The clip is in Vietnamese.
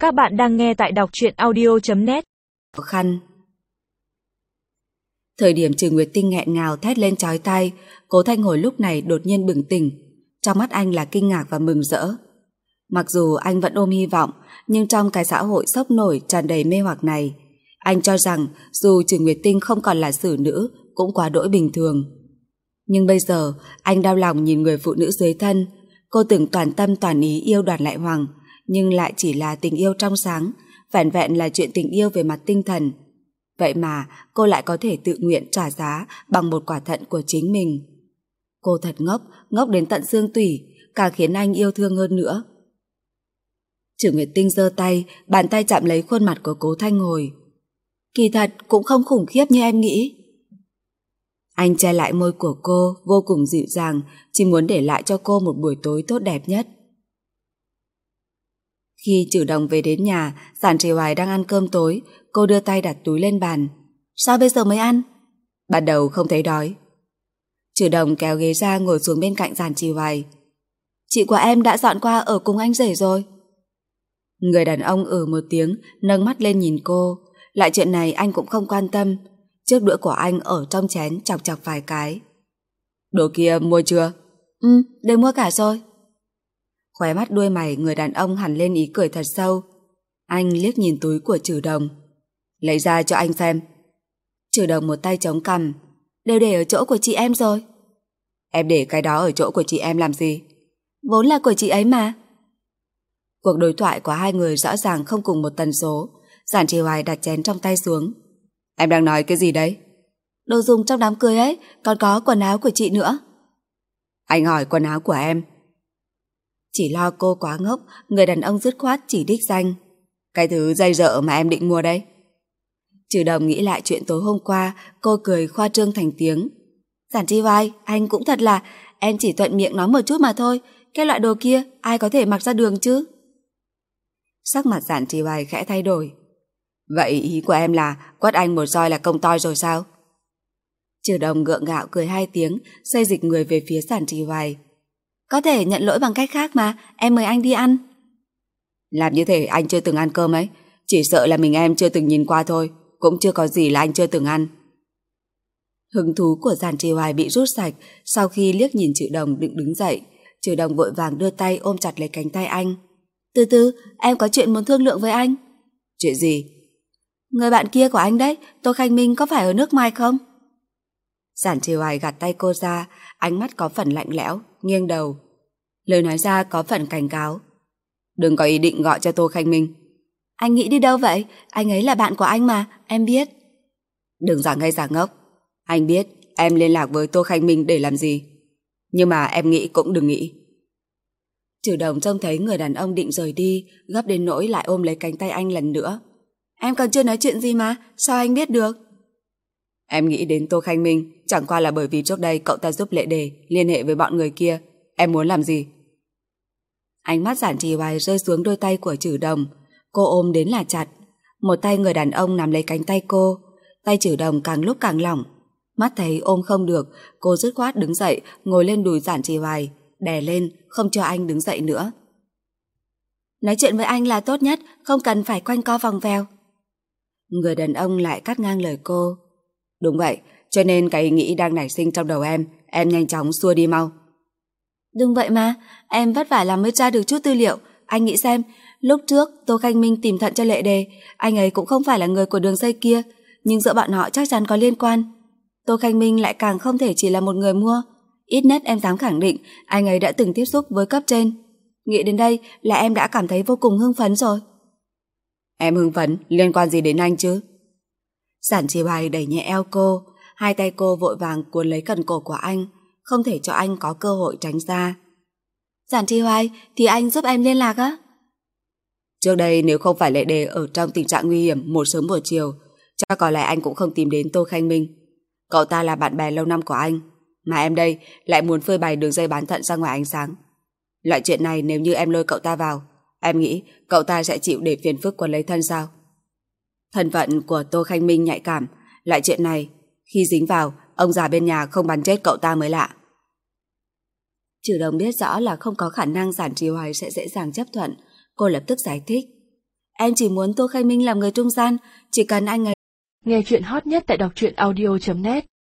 Các bạn đang nghe tại đọc truyện audio.net. Khó khăn. Thời điểm Trừ Nguyệt Tinh nghẹn ngào thét lên chói tai, Cố Thanh Hồi lúc này đột nhiên bừng tỉnh. Trong mắt anh là kinh ngạc và mừng rỡ. Mặc dù anh vẫn ôm hy vọng, nhưng trong cái xã hội sốc nổi tràn đầy mê hoặc này, anh cho rằng dù Trừ Nguyệt Tinh không còn là xử nữ cũng quá đỗi bình thường. Nhưng bây giờ anh đau lòng nhìn người phụ nữ dưới thân. Cô từng toàn tâm toàn ý yêu Đoàn Lại Hoàng, nhưng lại chỉ là tình yêu trong sáng, vẻn vẹn là chuyện tình yêu về mặt tinh thần. Vậy mà cô lại có thể tự nguyện trả giá bằng một quả thận của chính mình. Cô thật ngốc, ngốc đến tận xương tủy, càng khiến anh yêu thương hơn nữa. Trừ Nguyệt Tinh giơ tay, bàn tay chạm lấy khuôn mặt của Cố Thanh Hồi. Kỳ thật cũng không khủng khiếp như em nghĩ. Anh che lại môi của cô, vô cùng dịu dàng, chỉ muốn để lại cho cô một buổi tối tốt đẹp nhất. Khi Trừ Đồng về đến nhà, Giản Trì Hoài đang ăn cơm tối, cô đưa tay đặt túi lên bàn. Sao bây giờ mới ăn? Ban đầu không thấy đói. Trừ Đồng kéo ghế ra ngồi xuống bên cạnh Giản Trì Hoài. Chị của em đã dọn qua ở cùng anh rể rồi. Người đàn ông một tiếng, nâng mắt lên nhìn cô. Lại chuyện này anh cũng không quan tâm. Chiếc đũa của anh ở trong chén chọc chọc vài cái. Đồ kia mua chưa? Đều mua cả rồi. Khóe mắt đuôi mày người đàn ông hằn lên ý cười thật sâu. Anh liếc nhìn túi của Trừ Đồng. Lấy ra cho anh xem. Trừ Đồng một tay chống cằm. Đều để ở chỗ của chị em rồi. Em để cái đó ở chỗ của chị em làm gì? Vốn là của chị ấy mà. Cuộc đối thoại của hai người rõ ràng không cùng một tần số. Giản Trì Hoài đặt chén trong tay xuống. Em đang nói cái gì đấy? Đồ dùng trong đám cưới ấy, còn có quần áo của chị nữa. Anh hỏi quần áo của em. Chỉ lo cô quá ngốc, người đàn ông dứt khoát chỉ đích danh. Cái thứ dây dợ mà em định mua đấy. Trừ Đồng nghĩ lại chuyện tối hôm qua, cô cười khoa trương thành tiếng. Giản Trì Hoài, anh cũng thật là, em chỉ thuận miệng nói một chút mà thôi. Cái loại đồ kia ai có thể mặc ra đường chứ? Sắc mặt Giản Trì Hoài khẽ thay đổi. Vậy ý của em là quất anh một roi là công toi rồi sao? Trừ Đồng gượng gạo cười hai tiếng, xoay dịch người về phía Giản Trì Hoài. Có thể nhận lỗi bằng cách khác mà, em mời anh đi ăn. Làm như thể anh chưa từng ăn cơm ấy. Chỉ sợ là mình em chưa từng nhìn qua thôi, cũng chưa có gì là anh chưa từng ăn. Hứng thú của Giản Trì Hoài bị rút sạch sau khi liếc nhìn Trừ Đồng định đứng dậy. Trừ Đồng vội vàng đưa tay ôm chặt lấy cánh tay anh. Từ từ, em có chuyện muốn thương lượng với anh. Chuyện gì? Người bạn kia của anh đấy, Tô Khanh Minh có phải ở nước ngoài không? Giản Trì Hoài gạt tay cô ra, ánh mắt có phần lạnh lẽo, nghiêng đầu. Lời nói ra có phần cảnh cáo. Đừng có ý định gọi cho Tô Khanh Minh. Anh nghĩ đi đâu vậy? Anh ấy là bạn của anh mà, em biết. Đừng giả ngây giả ngốc. Anh biết em liên lạc với Tô Khanh Minh để làm gì. Nhưng mà em nghĩ cũng đừng nghĩ. Trừ Đồng trông thấy người đàn ông định rời đi, gấp đến nỗi lại ôm lấy cánh tay anh lần nữa. Em còn chưa nói chuyện gì mà, sao anh biết được? Em nghĩ đến Tô Khanh Minh chẳng qua là bởi vì trước đây cậu ta giúp Lệ Đề liên hệ với bọn người kia. Em muốn làm gì? Ánh mắt Giản Trì Hoài rơi xuống đôi tay của Trừ Đồng. Cô ôm đến là chặt. Một tay người đàn ông nắm lấy cánh tay cô. Tay Trừ Đồng càng lúc càng lỏng. Mắt thấy ôm không được, cô dứt khoát đứng dậy, ngồi lên đùi Giản Trì Hoài, đè lên, không cho anh đứng dậy nữa. Nói chuyện với anh là tốt nhất, không cần phải quanh co vòng vèo. Người đàn ông lại cắt ngang lời cô. Đúng vậy, cho nên cái ý nghĩ đang nảy sinh trong đầu em nhanh chóng xua đi mau. Đừng vậy mà, em vất vả lắm mới tra được chút tư liệu. Anh nghĩ xem, lúc trước Tô Khanh Minh tìm thận cho Lệ Đề, anh ấy cũng không phải là người của đường dây kia, nhưng giữa bọn họ chắc chắn có liên quan. Tô Khanh Minh lại càng không thể chỉ là một người mua. Ít nhất em dám khẳng định anh ấy đã từng tiếp xúc với cấp trên. Nghĩ đến đây là em đã cảm thấy vô cùng hưng phấn rồi. Em hưng phấn liên quan gì đến anh chứ? Giản Trì Hoài đẩy nhẹ eo cô, hai tay cô vội vàng cuốn lấy cần cổ của anh, không thể cho anh có cơ hội tránh ra. Giản Trì Hoài, thì anh giúp em liên lạc á? Trước đây nếu không phải Lệ Đề ở trong tình trạng nguy hiểm một sớm một chiều, chắc có lẽ anh cũng không tìm đến Tô Khanh Minh. Cậu ta là bạn bè lâu năm của anh, mà em đây lại muốn phơi bày đường dây bán thận ra ngoài ánh sáng. Loại chuyện này nếu như em lôi cậu ta vào, em nghĩ cậu ta sẽ chịu để phiền phức quấn lấy thân sao? Thân phận của Tô Khanh Minh nhạy cảm, loại chuyện này khi dính vào, ông già bên nhà không bắn chết cậu ta mới lạ. Trừ Đồng biết rõ là không có khả năng Giản Trì Hoài sẽ dễ dàng chấp thuận, cô lập tức giải thích. Em chỉ muốn Tô Khanh Minh làm người trung gian, chỉ cần anh ấy. Nghe chuyện hot nhất tại đọc truyện audio.net